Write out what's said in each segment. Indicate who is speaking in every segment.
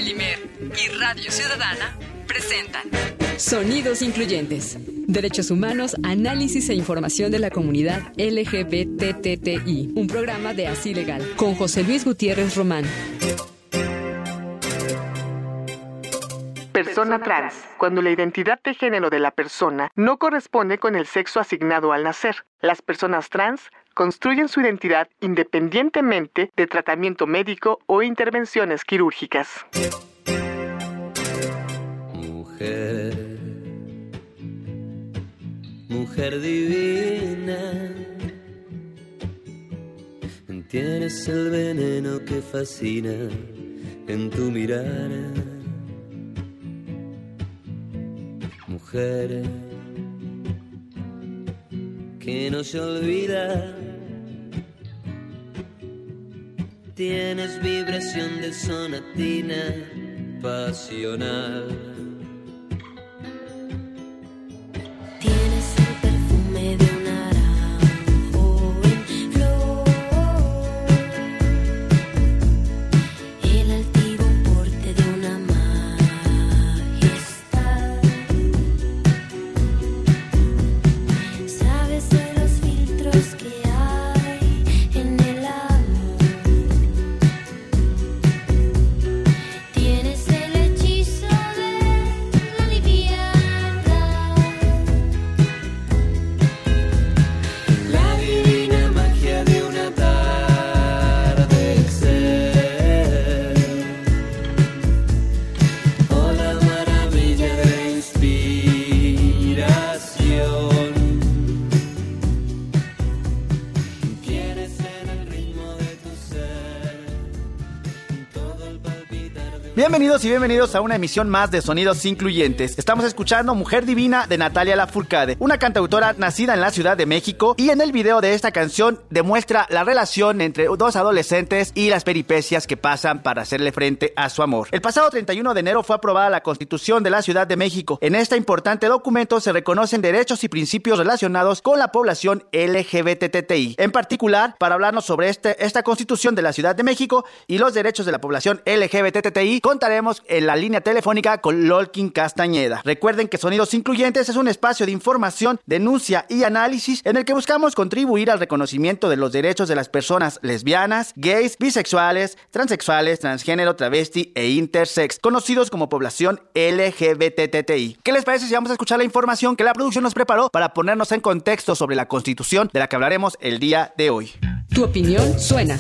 Speaker 1: Polimer y Radio Ciudadana presentan
Speaker 2: Sonidos Incluyentes. Derechos humanos, análisis e información de la comunidad LGBTTI. Un programa de Así Legal, con José Luis Gutiérrez Román.
Speaker 3: Persona trans, cuando la identidad de género de la persona no corresponde con el sexo asignado al nacer. Las personas trans construyen su identidad independientemente de tratamiento médico o intervenciones quirúrgicas.
Speaker 4: Mujer divina, tienes el veneno que fascina en tu mirar. Mujer que no se olvida, tienes vibración de sonatina pasional.
Speaker 5: Tienes el perfume de un naranjo en flor, el altivo porte de una majestad. Sabes de los filtros que hay en el amor. Tienes el hechizo de la liviandad.
Speaker 4: La divina magia de un atardecer, o la maravilla de inspiración. Tienes en el ritmo de tu ser todo el palpitar de un...
Speaker 6: Bienvenidos y bienvenidos a una emisión más de Sonidos Incluyentes. Estamos escuchando Mujer Divina de Natalia Lafourcade, una cantautora nacida en la Ciudad de México, y en el video de esta canción demuestra la relación entre dos adolescentes y las peripecias que pasan para hacerle frente a su amor. El pasado 31 de enero fue aprobada la Constitución de la Ciudad de México. En este importante documento se reconocen derechos y principios relacionados con la población LGBTTI. En particular, para hablarnos sobre esta Constitución de la Ciudad de México y los derechos de la población LGBTTI, contaremos en la línea telefónica con Lolkin Castañeda. Recuerden que Sonidos Incluyentes es un espacio de información, denuncia y análisis en el que buscamos contribuir al reconocimiento de los derechos de las personas lesbianas, gays, bisexuales, transexuales, transgénero, travesti e intersex, conocidos como población LGBTTI. ¿Qué les parece si vamos a escuchar la información que la producción nos preparó para ponernos en contexto sobre la Constitución de la que hablaremos el día de hoy?
Speaker 2: Tu opinión suena.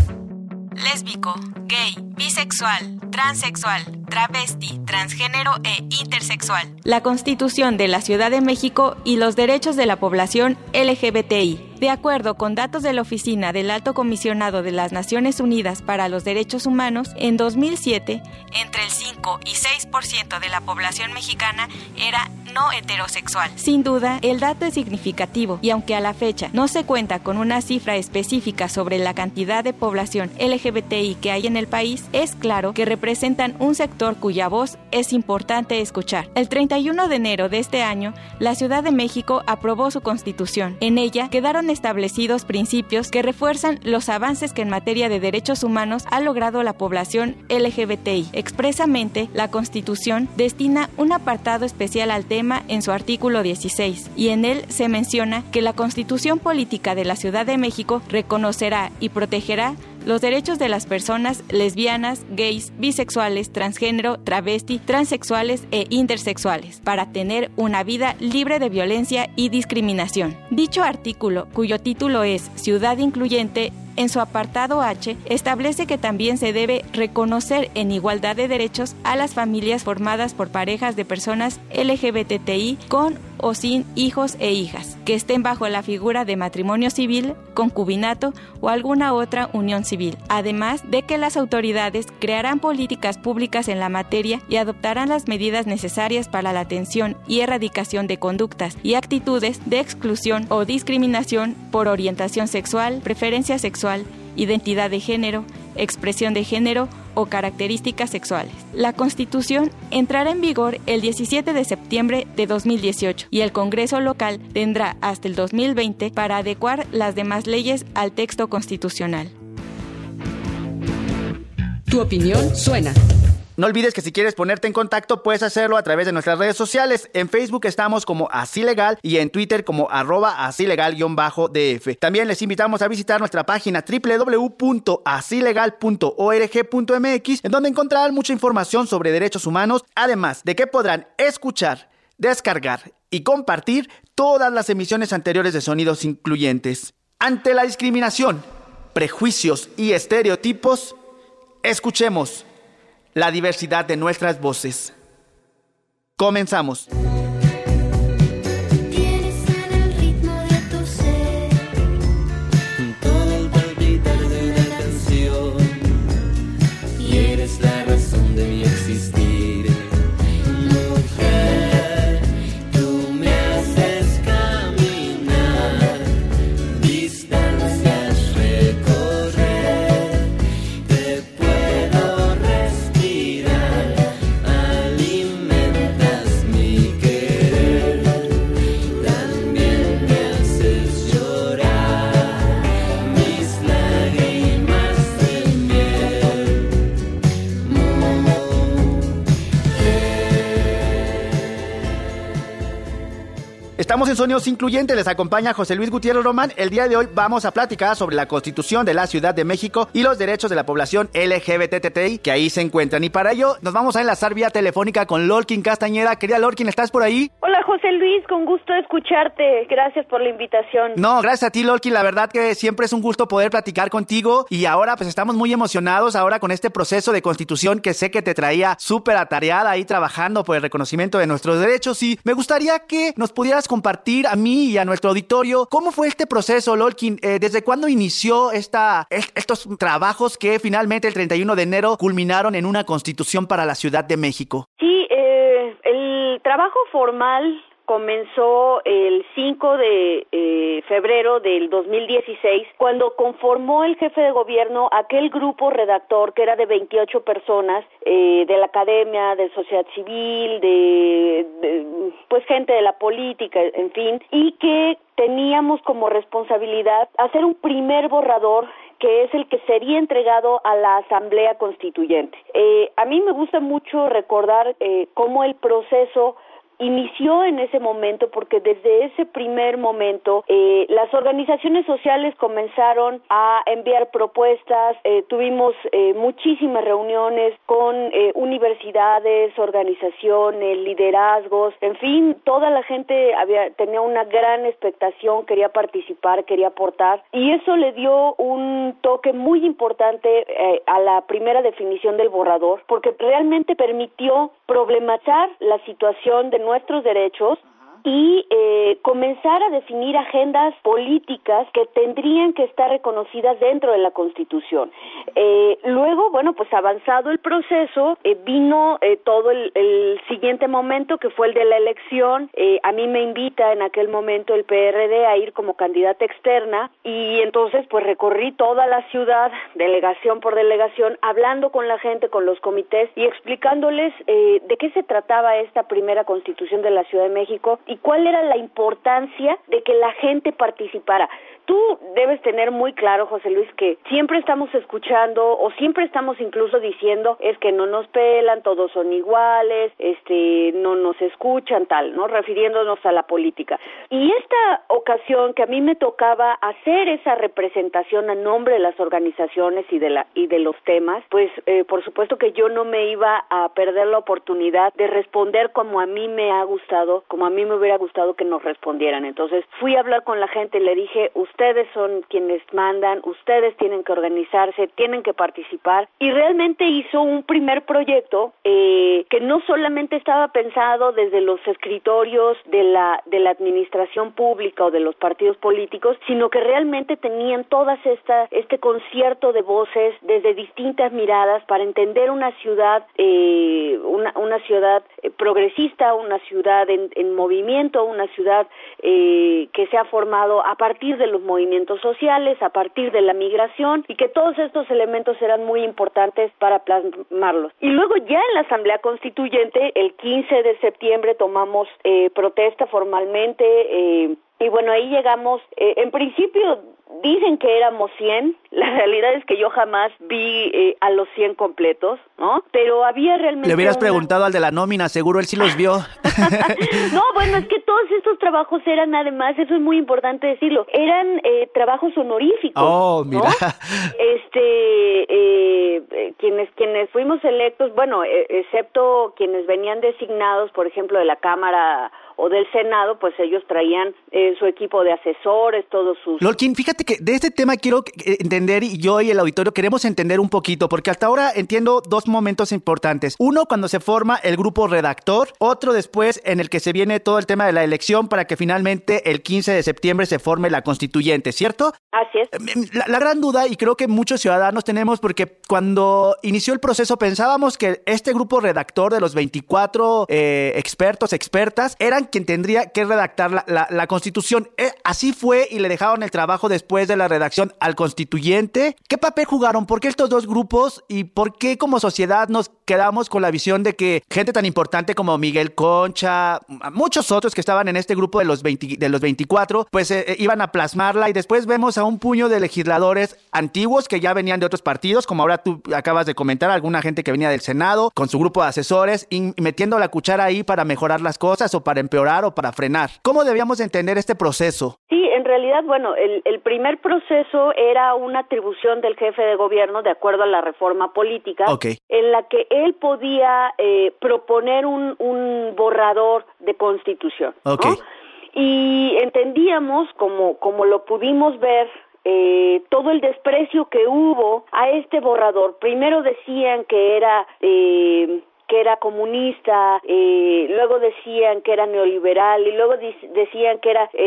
Speaker 7: Lésbico, gay, bisexual, transexual, travesti, transgénero e intersexual. La Constitución de la Ciudad de México y los derechos de la población LGBTI. De acuerdo con datos de la Oficina del Alto Comisionado de las Naciones Unidas para los Derechos Humanos, en 2007, entre el 5 y 6% de la población mexicana era no heterosexual. Sin duda, el dato es significativo y aunque a la fecha no se cuenta con una cifra específica sobre la cantidad de población LGBTI que hay en el país, es claro que representan un sector cuya voz es importante escuchar. El 31 de enero de este año, la Ciudad de México aprobó su Constitución. En ella quedaron establecidos principios que refuerzan los avances que en materia de derechos humanos ha logrado la población LGBTI. Expresamente, la Constitución destina un apartado especial al tema en su artículo 16, y en él se menciona que la Constitución Política de la Ciudad de México reconocerá y protegerá los derechos de las personas lesbianas, gays, bisexuales, transgénero, travesti, transexuales e intersexuales para tener una vida libre de violencia y discriminación. Dicho artículo, cuyo título es Ciudad Incluyente, en su apartado H, establece que también se debe reconocer en igualdad de derechos a las familias formadas por parejas de personas LGBTI con o sin hijos e hijas, que estén bajo la figura de matrimonio civil, concubinato o alguna otra unión civil. Además de que las autoridades crearán políticas públicas en la materia y adoptarán las medidas necesarias para la atención y erradicación de conductas y actitudes de exclusión o discriminación por orientación sexual, preferencia sexual, identidad de género, expresión de género o características sexuales. La Constitución entrará en vigor el 17 de septiembre de 2018 y el Congreso local tendrá hasta el 2020 para adecuar las demás leyes al texto constitucional.
Speaker 2: Tu opinión suena.
Speaker 6: No olvides que si quieres ponerte en contacto, puedes hacerlo a través de nuestras redes sociales. En Facebook estamos como Así Legal y en Twitter como @asilegal_df. También les invitamos a visitar nuestra página www.asilegal.org.mx, en donde encontrarán mucha información sobre derechos humanos, además de que podrán escuchar, descargar y compartir todas las emisiones anteriores de Sonidos Incluyentes. Ante la discriminación, prejuicios y estereotipos, escuchemos la diversidad de nuestras voces. Comenzamos.
Speaker 5: Tienes en el ritmo de tu ser
Speaker 4: todo el palpitar de una canción y eres la razón de mi existir. Mujer, tú me haces caminar, distancias recorrer, te puedo respirar, alimentas mi querer, también me haces llorar, mis lágrimas de miel.
Speaker 6: Estamos en Sonidos Incluyentes, les acompaña José Luis Gutiérrez Román. El día de hoy vamos a platicar sobre la Constitución de la Ciudad de México y los derechos de la población LGBTTI que ahí se encuentran. Y para ello nos vamos a enlazar vía telefónica con Lorkin Castañeda. Querida Lorkin, ¿estás por ahí?
Speaker 8: Hola José Luis, con gusto de escucharte. Gracias por la invitación.
Speaker 6: No, gracias a ti, Lorkin. La verdad que siempre es un gusto poder platicar contigo y ahora pues estamos muy emocionados ahora con este proceso de constitución que sé que te traía súper atareada ahí trabajando por el reconocimiento de nuestros derechos, y me gustaría que nos pudieras compartir a mí y a nuestro auditorio cómo fue este proceso, Lorkin. ¿Desde cuándo inició estos trabajos que finalmente el 31 de enero culminaron en una constitución para la Ciudad de México?
Speaker 8: Sí, el trabajo formal comenzó el 5 de febrero del 2016, cuando conformó el jefe de gobierno aquel grupo redactor que era de 28 personas, de la academia, de sociedad civil, pues gente de la política, en fin, y que teníamos como responsabilidad hacer un primer borrador que es el que sería entregado a la Asamblea Constituyente. A mí me gusta mucho recordar cómo el proceso inició en ese momento, porque desde ese primer momento las organizaciones sociales comenzaron a enviar propuestas, tuvimos muchísimas reuniones con universidades, organizaciones, liderazgos, en fin, toda la gente tenía una gran expectación, quería participar, quería aportar, y eso le dio un toque muy importante a la primera definición del borrador, porque realmente permitió problematizar la situación de nuestros derechos y comenzar a definir agendas políticas que tendrían que estar reconocidas dentro de la Constitución. Luego, bueno, pues avanzado el proceso, vino todo el siguiente momento, que fue el de la elección. A mí me invita en aquel momento el PRD a ir como candidata externa, y entonces pues recorrí toda la ciudad, delegación por delegación, hablando con la gente, con los comités y explicándoles de qué se trataba esta primera Constitución de la Ciudad de México y cuál era la importancia de que la gente participara. Tú debes tener muy claro, José Luis, que siempre estamos escuchando o siempre estamos incluso diciendo es que no nos pelan, todos son iguales, no nos escuchan, tal, ¿no? Refiriéndonos a la política. Y esta ocasión que a mí me tocaba hacer esa representación a nombre de las organizaciones y de los temas, pues por supuesto que yo no me iba a perder la oportunidad de responder como a mí me ha gustado, como a mí me hubiera gustado que nos respondieran. Entonces fui a hablar con la gente y le dije, ustedes son quienes mandan, ustedes tienen que organizarse, tienen que participar, y realmente hizo un primer proyecto que no solamente estaba pensado desde los escritorios de la administración pública o de los partidos políticos, sino que realmente tenían todas este concierto de voces desde distintas miradas para entender una ciudad, una ciudad progresista, una ciudad en movimiento, pensamiento, una ciudad que se ha formado a partir de los movimientos sociales, a partir de la migración, y que todos estos elementos eran muy importantes para plasmarlos. Y luego ya en la Asamblea Constituyente, el 15 de septiembre tomamos protesta formalmente, y bueno, ahí llegamos, en principio dicen que éramos 100, la realidad es que yo jamás vi a los 100 completos, ¿no? Pero había realmente...
Speaker 6: Le hubieras preguntado al de la nómina, seguro él sí los vio.
Speaker 8: No, bueno, es que todos estos trabajos eran, además, eso es muy importante decirlo, eran trabajos honoríficos.
Speaker 6: Oh, mira.
Speaker 8: ¿No? Quienes fuimos electos, bueno, excepto quienes venían designados, por ejemplo, de la Cámara o del Senado, pues ellos traían su equipo de asesores, todos sus...
Speaker 6: Lorkin, fíjate que de este tema quiero entender, y yo y el auditorio queremos entender un poquito, porque hasta ahora entiendo dos momentos importantes. Uno, cuando se forma el grupo redactor, otro después en el que se viene todo el tema de la elección para que finalmente el 15 de septiembre se forme la constituyente, ¿cierto?
Speaker 8: Así es.
Speaker 6: La gran duda, y creo que muchos ciudadanos tenemos, porque cuando inició el proceso pensábamos que este grupo redactor de los 24 expertos, expertas, eran quien tendría que redactar la Constitución. Así fue, y le dejaron el trabajo después de la redacción al constituyente. ¿Qué papel jugaron? ¿Por qué estos dos grupos? ¿Y por qué como sociedad nos quedamos con la visión de que gente tan importante como Miguel Concha, muchos otros que estaban en este grupo de los 24, pues iban a plasmarla, y después vemos a un puño de legisladores antiguos que ya venían de otros partidos, como ahora tú acabas de comentar, alguna gente que venía del Senado con su grupo de asesores y metiendo la cuchara ahí para mejorar las cosas o para empeorar o para frenar? ¿Cómo debíamos entender este proceso?
Speaker 8: Sí, en realidad, bueno, el primer proceso era una atribución del jefe de gobierno de acuerdo a la reforma política,
Speaker 6: okay,
Speaker 8: en la que él podía proponer un borrador de constitución,
Speaker 6: okay,
Speaker 8: ¿no? Y entendíamos, como lo pudimos ver, todo el desprecio que hubo a este borrador. Primero decían que era comunista, luego decían que era neoliberal, y luego decían que era,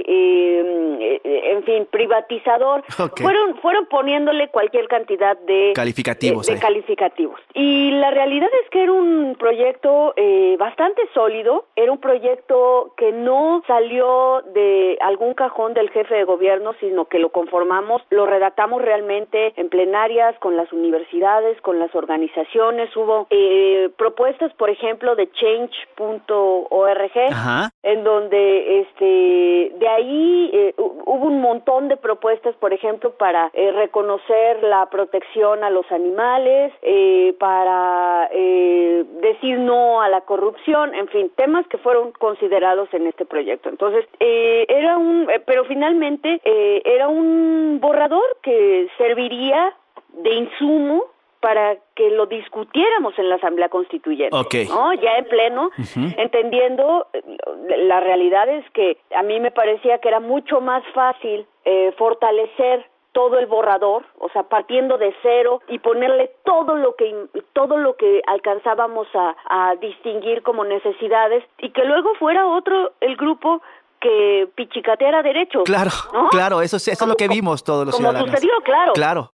Speaker 8: en fin, privatizador.
Speaker 6: Okay.
Speaker 8: Fueron poniéndole cualquier cantidad de
Speaker 6: calificativos.
Speaker 8: De calificativos. Y la realidad es que era un proyecto bastante sólido, era un proyecto que no salió de algún cajón del jefe de gobierno, sino que lo conformamos, lo redactamos realmente en plenarias, con las universidades, con las organizaciones. Hubo propuestas, por ejemplo, de change.org, en donde de ahí hubo un montón de propuestas, por ejemplo, para reconocer la protección a los animales, para decir no a la corrupción, en fin, temas que fueron considerados en este proyecto. Entonces, pero finalmente era un borrador que serviría de insumo para que lo discutiéramos en la Asamblea Constituyente,
Speaker 6: okay,
Speaker 8: ¿no? Ya en pleno, entendiendo, la realidad es que a mí me parecía que era mucho más fácil fortalecer todo el borrador, o sea, partiendo de cero, y ponerle todo lo que alcanzábamos a distinguir como necesidades, y que luego fuera otro el grupo que pichicateara derechos.
Speaker 6: Claro, ¿no? Claro, eso es lo que vimos todos los ciudadanos.
Speaker 8: Como sucedió, claro.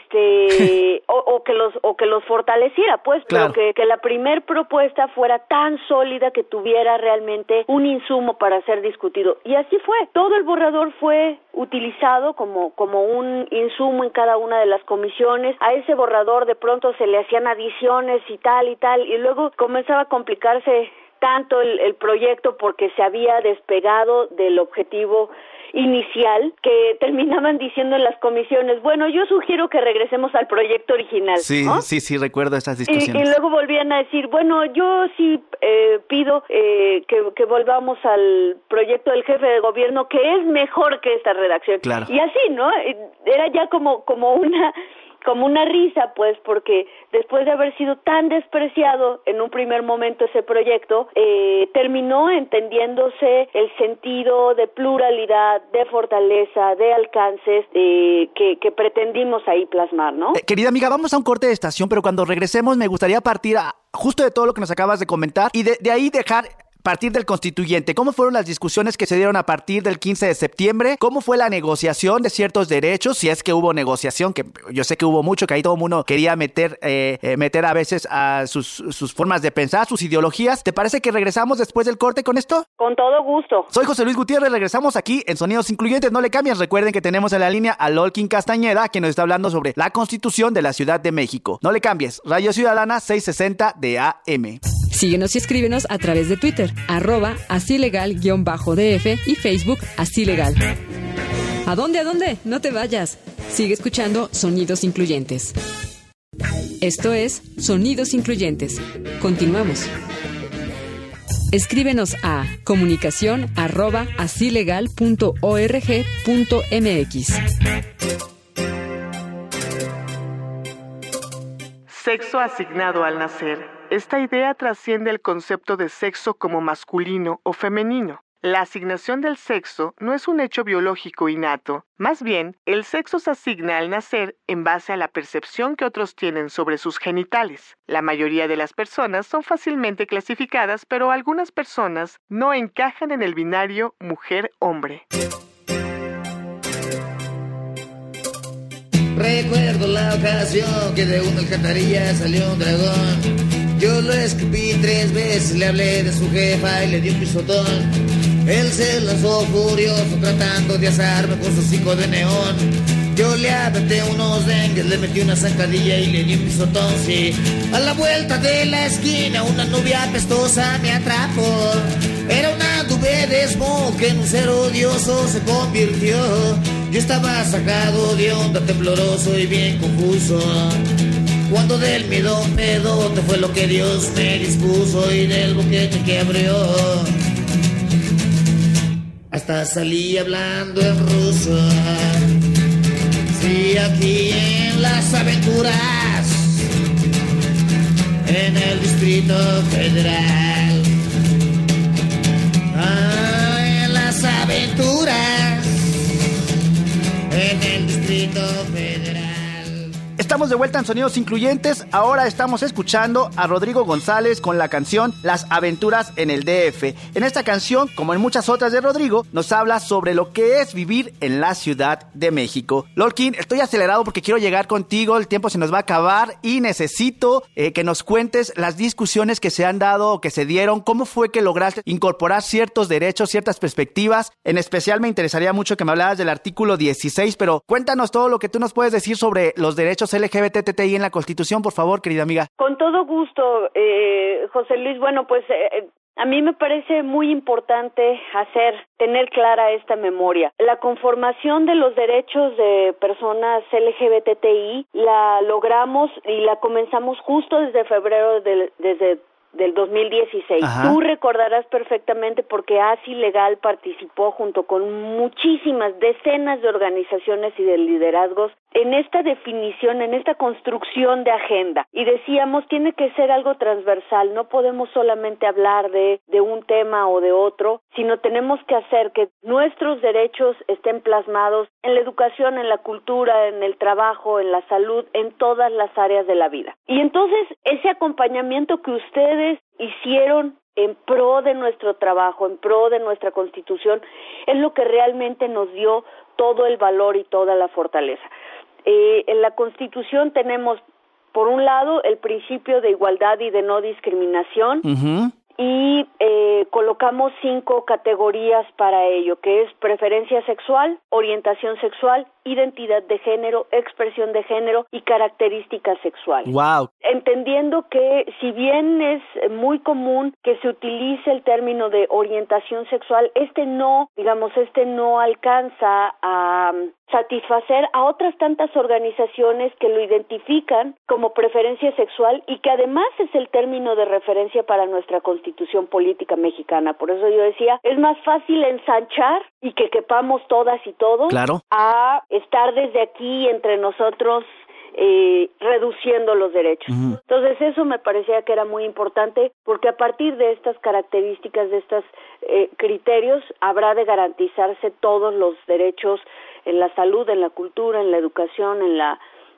Speaker 8: O que los fortaleciera, pues,
Speaker 6: claro,
Speaker 8: pero que la primer propuesta fuera tan sólida que tuviera realmente un insumo para ser discutido. Y así fue. Todo el borrador fue utilizado como un insumo en cada una de las comisiones. A ese borrador de pronto se le hacían adiciones y tal, y luego comenzaba a complicarse tanto el proyecto porque se había despegado del objetivo inicial, que terminaban diciendo en las comisiones, bueno, yo sugiero que regresemos al proyecto original.
Speaker 6: Sí, ¿no? Sí, recuerdo estas discusiones.
Speaker 8: Y luego volvían a decir, bueno, yo sí pido que volvamos al proyecto del jefe de gobierno, que es mejor que esta redacción.
Speaker 6: Claro.
Speaker 8: Y así, ¿no? Era ya como una risa, pues, porque después de haber sido tan despreciado en un primer momento ese proyecto, terminó entendiéndose el sentido de pluralidad, de fortaleza, de alcances que pretendimos ahí plasmar, ¿no?
Speaker 6: Querida amiga, vamos a un corte de estación, pero cuando regresemos me gustaría partir justo de todo lo que nos acabas de comentar y de ahí dejar partir del constituyente, ¿cómo fueron las discusiones que se dieron a partir del 15 de septiembre? ¿Cómo fue la negociación de ciertos derechos? Si es que hubo negociación, que yo sé que hubo mucho, que ahí todo el mundo quería meter a veces a sus formas de pensar, sus ideologías. ¿Te parece que regresamos después del corte con esto?
Speaker 8: Con todo gusto.
Speaker 6: Soy José Luis Gutiérrez, regresamos aquí en Sonidos Incluyentes. No le cambies, recuerden que tenemos en la línea a Lolkin Castañeda, que nos está hablando sobre la Constitución de la Ciudad de México. No le cambies, Radio Ciudadana 660 de AM.
Speaker 2: Síguenos y escríbenos a través de Twitter, @asilegal_df y Facebook Asilegal. ¿A dónde? No te vayas. Sigue escuchando Sonidos Incluyentes. Esto es Sonidos Incluyentes. Continuamos. Escríbenos a comunicación@asilegal.org.mx.
Speaker 3: Sexo asignado al nacer. Esta idea trasciende el concepto de sexo como masculino o femenino. La asignación del sexo no es un hecho biológico innato. Más bien, el sexo se asigna al nacer en base a la percepción que otros tienen sobre sus genitales. La mayoría de las personas son fácilmente clasificadas, pero algunas personas no encajan en el binario mujer-hombre.
Speaker 9: Recuerdo la ocasión que de una alcantarilla salió un dragón. Yo lo escupí 3 veces, le hablé de su jefa y le di un pisotón. Él se lanzó furioso tratando de asarme con su 5 de neón. Yo le aventé unos dengues, le metí una zancadilla y le di un pisotón, sí. A la vuelta de la esquina una nube apestosa me atrapó. Era una nube de smog que en un ser odioso se convirtió. Yo estaba sacado de onda, tembloroso y bien confuso. Cuando del miedo te fue lo que Dios me dispuso y del boquete que abrió. Hasta salí hablando en ruso. Sí, aquí en las aventuras, en el Distrito Federal. En las aventuras, en el Distrito Federal.
Speaker 6: Estamos de vuelta en Sonidos Incluyentes. Ahora estamos escuchando a Rodrigo González con la canción Las Aventuras en el DF. En esta canción, como en muchas otras de Rodrigo, nos habla sobre lo que es vivir en la Ciudad de México. Lolkin, estoy acelerado porque quiero llegar contigo, el tiempo se nos va a acabar y necesito que nos cuentes las discusiones que se han dado o que se dieron, cómo fue que lograste incorporar ciertos derechos, ciertas perspectivas. En especial me interesaría mucho que me hablaras del artículo 16, pero cuéntanos todo lo que tú nos puedes decir sobre los derechos LGBTTI en la Constitución, por favor, querida amiga.
Speaker 8: Con todo gusto, José Luis. Bueno, pues a mí me parece muy importante tener clara esta memoria. La conformación de los derechos de personas LGBTI la logramos y la comenzamos justo desde febrero del 2016. Ajá. Tú recordarás perfectamente porque Asilegal participó junto con muchísimas, decenas de organizaciones y de liderazgos en esta definición, en esta construcción de agenda. Y decíamos, tiene que ser algo transversal, no podemos solamente hablar de un tema o de otro, sino tenemos que hacer que nuestros derechos estén plasmados en la educación, en la cultura, en el trabajo, en la salud, en todas las áreas de la vida. Y entonces, ese acompañamiento que ustedes hicieron en pro de nuestro trabajo, en pro de nuestra Constitución, es lo que realmente nos dio todo el valor y toda la fortaleza. En la Constitución tenemos, por un lado, el principio de igualdad y de no discriminación, uh-huh. Y colocamos 5 categorías para ello, que es preferencia sexual, orientación sexual, identidad de género, expresión de género y características sexuales.
Speaker 6: Wow.
Speaker 8: Entendiendo que si bien es muy común que se utilice el término de orientación sexual, este no alcanza a satisfacer a otras tantas organizaciones que lo identifican como preferencia sexual y que además es el término de referencia para nuestra Constitución política mexicana. Por eso yo decía, es más fácil ensanchar y que quepamos todas y todos, claro, a estar desde aquí entre nosotros reduciendo los derechos. Uh-huh. Entonces eso me parecía que era muy importante porque a partir de estas características, de estos criterios, habrá de garantizarse todos los derechos en la salud, en la cultura, en la educación, en la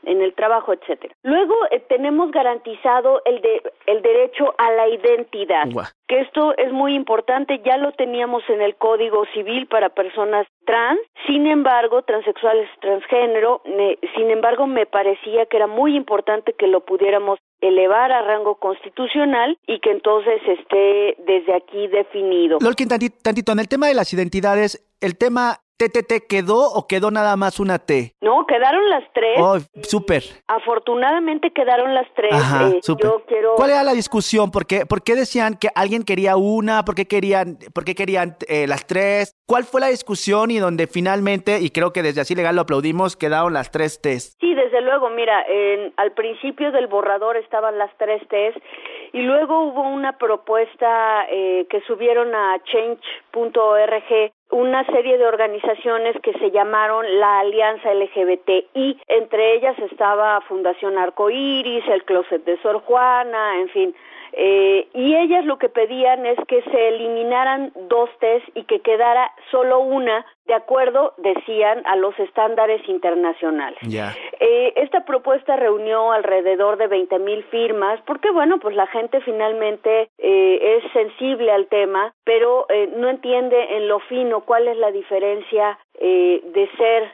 Speaker 8: en el trabajo, etcétera. Luego tenemos garantizado el derecho a la identidad, que esto es muy importante, ya lo teníamos en el Código Civil para personas trans, sin embargo, transexuales, transgénero, sin embargo, me parecía que era muy importante que lo pudiéramos elevar a rango constitucional y que entonces esté desde aquí definido.
Speaker 6: Lolkin, tantito, en el tema de las identidades, ¿el tema TTT quedó o quedó nada más una T?
Speaker 8: No, quedaron las tres.
Speaker 6: Oh, súper.
Speaker 8: Afortunadamente quedaron las tres.
Speaker 6: Ajá, súper. ¿Cuál era la discusión? ¿Por qué decían que alguien quería una? ¿Por qué querían las tres? ¿Cuál fue la discusión y donde finalmente, y creo que desde Así Legal lo aplaudimos, quedaron las tres T's?
Speaker 8: Sí, desde luego, mira, al principio del borrador estaban las tres T's y luego hubo una propuesta que subieron a change.org una serie de organizaciones que se llamaron la Alianza LGBTI, entre ellas estaba Fundación Arcoíris, el Closet de Sor Juana, en fin, y ellas lo que pedían es que se eliminaran dos T's y que quedara solo una, de acuerdo, decían, a los estándares internacionales. Esta propuesta reunió alrededor de 20,000 firmas, porque bueno, pues la gente finalmente es sensible al tema, pero no entiende en lo fino cuál es la diferencia de ser,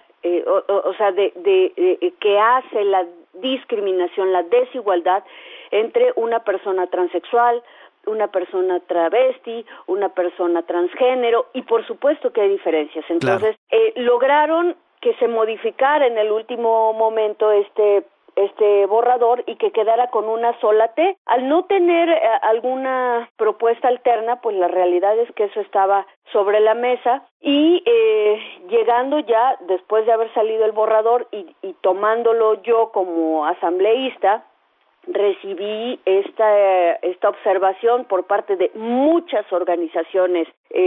Speaker 8: que hace la discriminación, la desigualdad entre una persona transexual, una persona travesti, una persona transgénero, y por supuesto que hay diferencias. Entonces, lograron que se modificara en el último momento este borrador y que quedara con una sola T. Al no tener alguna propuesta alterna, pues la realidad es que eso estaba sobre la mesa y llegando ya, después de haber salido el borrador y tomándolo yo como asambleísta, recibí esta observación por parte de muchas organizaciones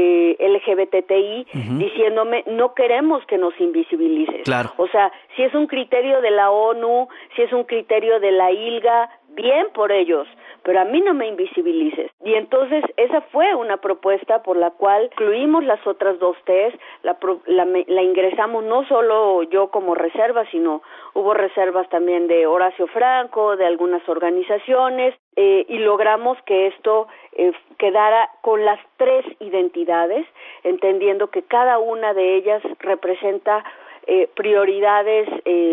Speaker 8: LGBTI diciéndome, no queremos que nos invisibilices.
Speaker 6: Claro.
Speaker 8: O sea, si es un criterio de la ONU, si es un criterio de la ILGA, bien por ellos, pero a mí no me invisibilices. Y entonces esa fue una propuesta por la cual incluimos las otras dos T's, la ingresamos no solo yo como reserva, sino hubo reservas también de Horacio Franco, de algunas organizaciones, y logramos que esto quedara con las tres identidades, entendiendo que cada una de ellas representa prioridades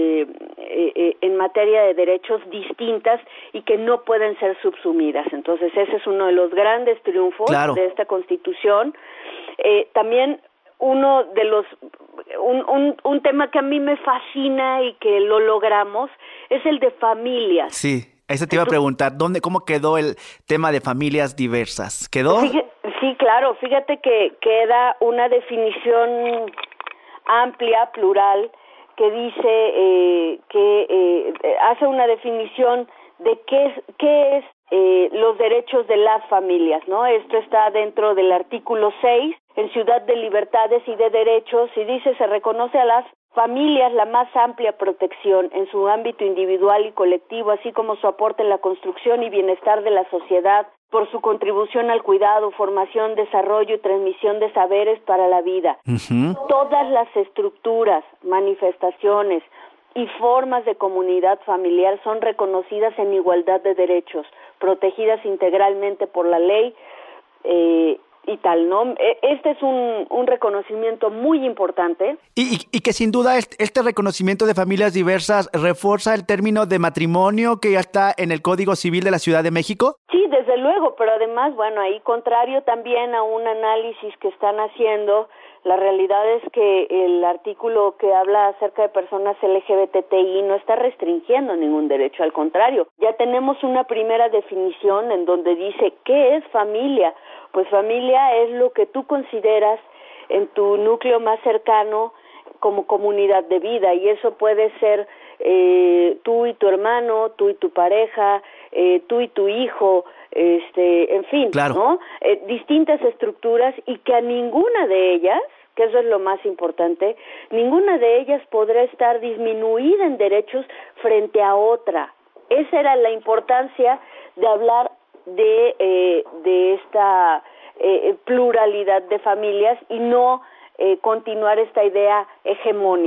Speaker 8: en materia de derechos distintas y que no pueden ser subsumidas. Entonces ese es uno de los grandes triunfos de esta Constitución. También uno de los un tema que a mí me fascina y que lo logramos es el de familias.
Speaker 6: Sí, eso te iba a preguntar, ¿cómo quedó el tema de familias diversas? ¿Quedó?
Speaker 8: Sí, claro, fíjate que queda una definición amplia, plural, que dice hace una definición de qué es los derechos de las familias, ¿no? Esto está dentro del artículo 6, en Ciudad de Libertades y de Derechos, y dice, se reconoce a las familias la más amplia protección en su ámbito individual y colectivo, así como su aporte en la construcción y bienestar de la sociedad, por su contribución al cuidado, formación, desarrollo y transmisión de saberes para la vida. Todas las estructuras, manifestaciones y formas de comunidad familiar son reconocidas en igualdad de derechos, protegidas integralmente por la ley y tal, ¿no? Este es un reconocimiento muy importante.
Speaker 6: Y que sin duda este reconocimiento de familias diversas refuerza el término de matrimonio que ya está en el Código Civil de la Ciudad de México.
Speaker 8: Sí, desde luego, pero además, bueno, ahí contrario también a un análisis que están haciendo, la realidad es que el artículo que habla acerca de personas LGBTI no está restringiendo ningún derecho, al contrario, ya tenemos una primera definición en donde dice ¿qué es familia? Pues familia es lo que tú consideras en tu núcleo más cercano como comunidad de vida, y eso puede ser tú y tu hermano, tú y tu pareja, tú y tu hijo, en fin, ¿no? Distintas estructuras, y que a ninguna de ellas, que eso es lo más importante, ninguna de ellas podrá estar disminuida en derechos frente a otra. Esa era la importancia de hablar de esta pluralidad de familias y no continuar esta idea hegemónica.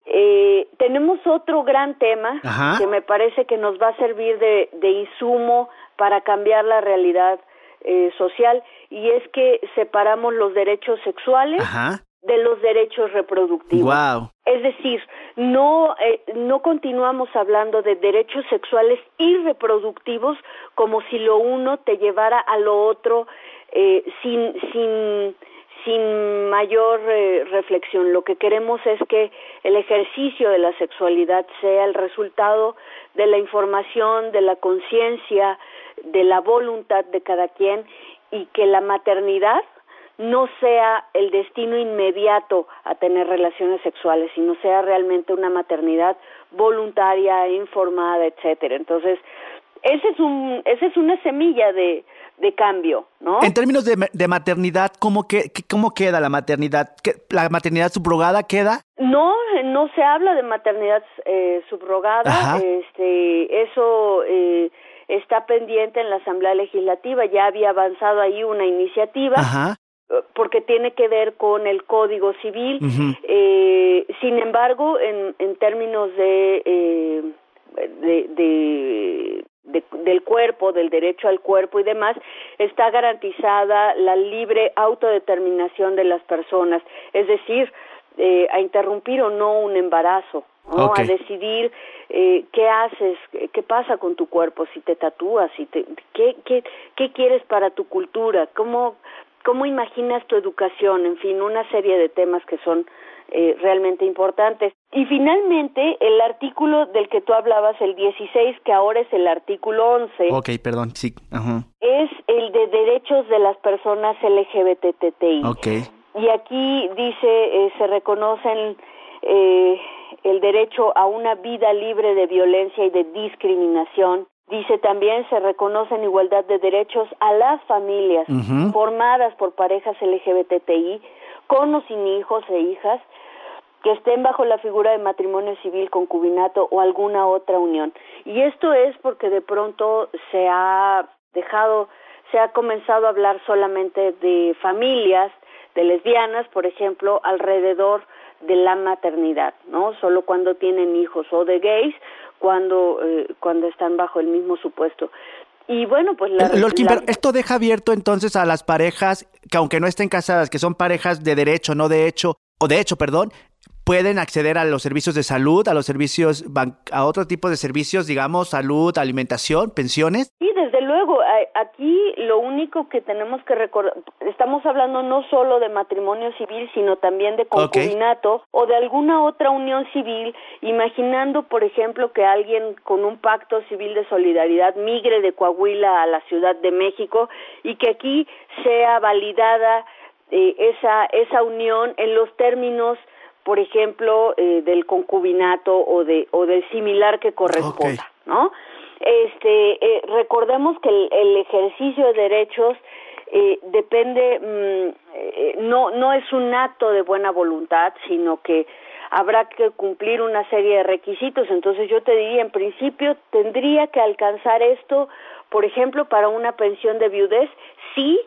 Speaker 8: Tenemos otro gran tema
Speaker 6: Ajá.
Speaker 8: que me parece que nos va a servir de insumo para cambiar la realidad social, y es que separamos los derechos sexuales
Speaker 6: Ajá.
Speaker 8: de los derechos reproductivos.
Speaker 6: Wow.
Speaker 8: Es decir, no continuamos hablando de derechos sexuales y reproductivos como si lo uno te llevara a lo otro sin mayor reflexión. Lo que queremos es que el ejercicio de la sexualidad sea el resultado de la información, de la conciencia, de la voluntad de cada quien, y que la maternidad no sea el destino inmediato a tener relaciones sexuales, sino sea realmente una maternidad voluntaria, informada, etcétera. Entonces, esa es una semilla de cambio, ¿no?
Speaker 6: En términos de maternidad, ¿cómo queda la maternidad? ¿La maternidad subrogada queda?
Speaker 8: No se habla de maternidad subrogada.
Speaker 6: Ajá.
Speaker 8: Eso está pendiente en la Asamblea Legislativa. Ya había avanzado ahí una iniciativa.
Speaker 6: Ajá.
Speaker 8: Porque tiene que ver con el Código Civil.
Speaker 6: Uh-huh.
Speaker 8: Sin embargo, en términos del cuerpo, del derecho al cuerpo y demás, está garantizada la libre autodeterminación de las personas, es decir, a interrumpir o no un embarazo, ¿no?
Speaker 6: Okay.
Speaker 8: A decidir qué haces, qué pasa con tu cuerpo, si te tatúas, qué quieres para tu cultura, cómo imaginas tu educación, en fin, una serie de temas que son realmente importantes. Y finalmente, el artículo del que tú hablabas, el 16, que ahora es el artículo 11.
Speaker 6: Ok, perdón, sí. Uh-huh.
Speaker 8: Es el de derechos de las personas LGBTTI.
Speaker 6: Ok.
Speaker 8: Y aquí dice, se reconocen el derecho a una vida libre de violencia y de discriminación. Dice también se reconocen igualdad de derechos a las familias
Speaker 6: uh-huh.
Speaker 8: formadas por parejas LGBTI, con o sin hijos e hijas, que estén bajo la figura de matrimonio civil, concubinato o alguna otra unión. Y esto es porque de pronto se ha comenzado a hablar solamente de familias, de lesbianas, por ejemplo, alrededor de la maternidad, ¿no? Solo cuando tienen hijos, o de gays, cuando están bajo el mismo supuesto. Y bueno, pues
Speaker 6: pero esto deja abierto entonces a las parejas que, aunque no estén casadas, que son parejas de derecho, no de hecho, o de hecho, perdón, pueden acceder a los servicios de salud, a los servicios, a otro tipo de servicios, digamos, salud, alimentación, pensiones.
Speaker 8: Sí, desde luego. Aquí lo único que tenemos que recordar, estamos hablando no solo de matrimonio civil, sino también de concubinato, okay, o de alguna otra unión civil, imaginando, por ejemplo, que alguien con un pacto civil de solidaridad migre de Coahuila a la Ciudad de México y que aquí sea validada esa unión en los términos, por ejemplo, del concubinato o del similar que corresponda, okay, ¿no? Recordemos que el ejercicio de derechos depende, no es un acto de buena voluntad, sino que habrá que cumplir una serie de requisitos. Entonces yo te diría, en principio, tendría que alcanzar esto, por ejemplo, para una pensión de viudez, sí,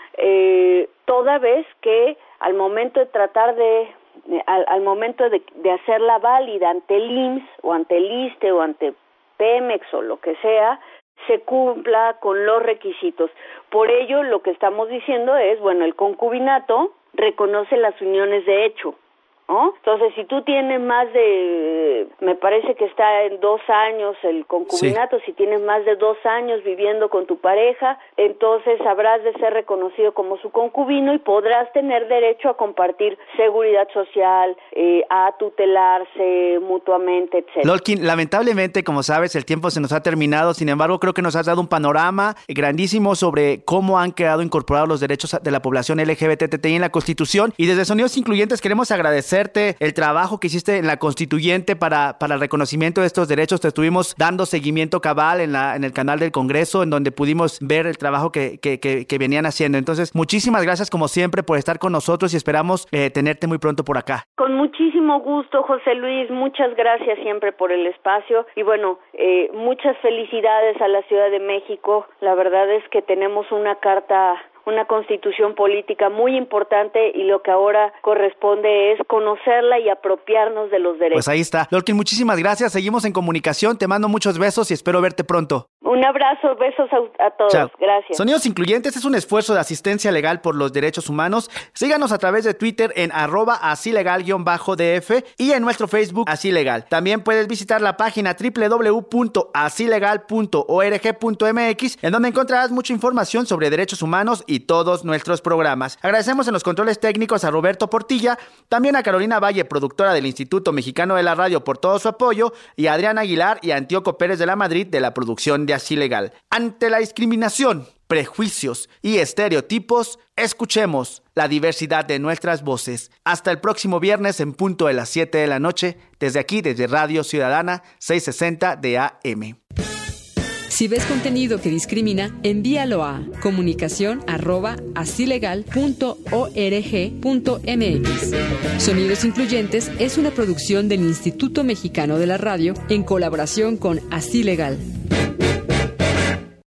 Speaker 8: toda vez que al momento de tratar al momento de hacerla válida ante el IMSS o ante el ISSSTE o ante Pemex o lo que sea, se cumpla con los requisitos. Por ello, lo que estamos diciendo es, bueno, el concubinato reconoce las uniones de hecho, ¿no? Entonces, si tú tienes más de, me parece que está en 2 años el concubinato, sí, si tienes más de 2 años viviendo con tu pareja, entonces habrás de ser reconocido como su concubino y podrás tener derecho a compartir seguridad social, a tutelarse mutuamente, etc.
Speaker 6: Lolkin, lamentablemente, como sabes, el tiempo se nos ha terminado. Sin embargo, creo que nos has dado un panorama grandísimo sobre cómo han quedado incorporados los derechos de la población LGBTTI en la Constitución. Y desde Sonidos Incluyentes queremos agradecer el trabajo que hiciste en la Constituyente para el reconocimiento de estos derechos. Te estuvimos dando seguimiento cabal en el canal del Congreso, en donde pudimos ver el trabajo que venían haciendo. Entonces, muchísimas gracias como siempre por estar con nosotros y esperamos tenerte muy pronto por acá.
Speaker 8: Con muchísimo gusto, José Luis. Muchas gracias siempre por el espacio y bueno, muchas felicidades a la Ciudad de México. La verdad es que tenemos una carta una constitución política muy importante y lo que ahora corresponde es conocerla y apropiarnos de los derechos.
Speaker 6: Pues ahí está. Lorkin, muchísimas gracias. Seguimos en comunicación. Te mando muchos besos y espero verte pronto.
Speaker 8: Un abrazo, besos a todos.
Speaker 6: Chao.
Speaker 8: Gracias.
Speaker 6: Sonidos Incluyentes es un esfuerzo de asistencia legal por los derechos humanos. Síganos a través de Twitter en @asilegal_df y en nuestro Facebook Así Legal. También puedes visitar la página www.asilegal.org.mx, en donde encontrarás mucha información sobre derechos humanos y todos nuestros programas. Agradecemos en los controles técnicos a Roberto Portilla, también a Carolina Valle, productora del Instituto Mexicano de la Radio, por todo su apoyo, y a Adrián Aguilar y a Antíoco Pérez de la Madrid de la producción de Así Legal. Ante la discriminación, prejuicios y estereotipos, escuchemos la diversidad de nuestras voces. Hasta el próximo viernes en punto de las 7 de la noche, desde aquí, desde Radio Ciudadana 660 de AM.
Speaker 2: Si ves contenido que discrimina, envíalo a comunicacion@asilegal.org.mx. Sonidos Incluyentes es una producción del Instituto Mexicano de la Radio en colaboración con Así Legal.